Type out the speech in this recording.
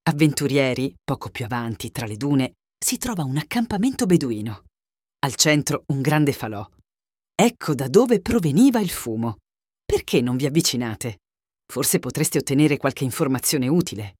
Avventurieri, poco più avanti, tra le dune, si trova un accampamento beduino. Al centro un grande falò. Ecco da dove proveniva il fumo. Perché non vi avvicinate? Forse potreste ottenere qualche informazione utile.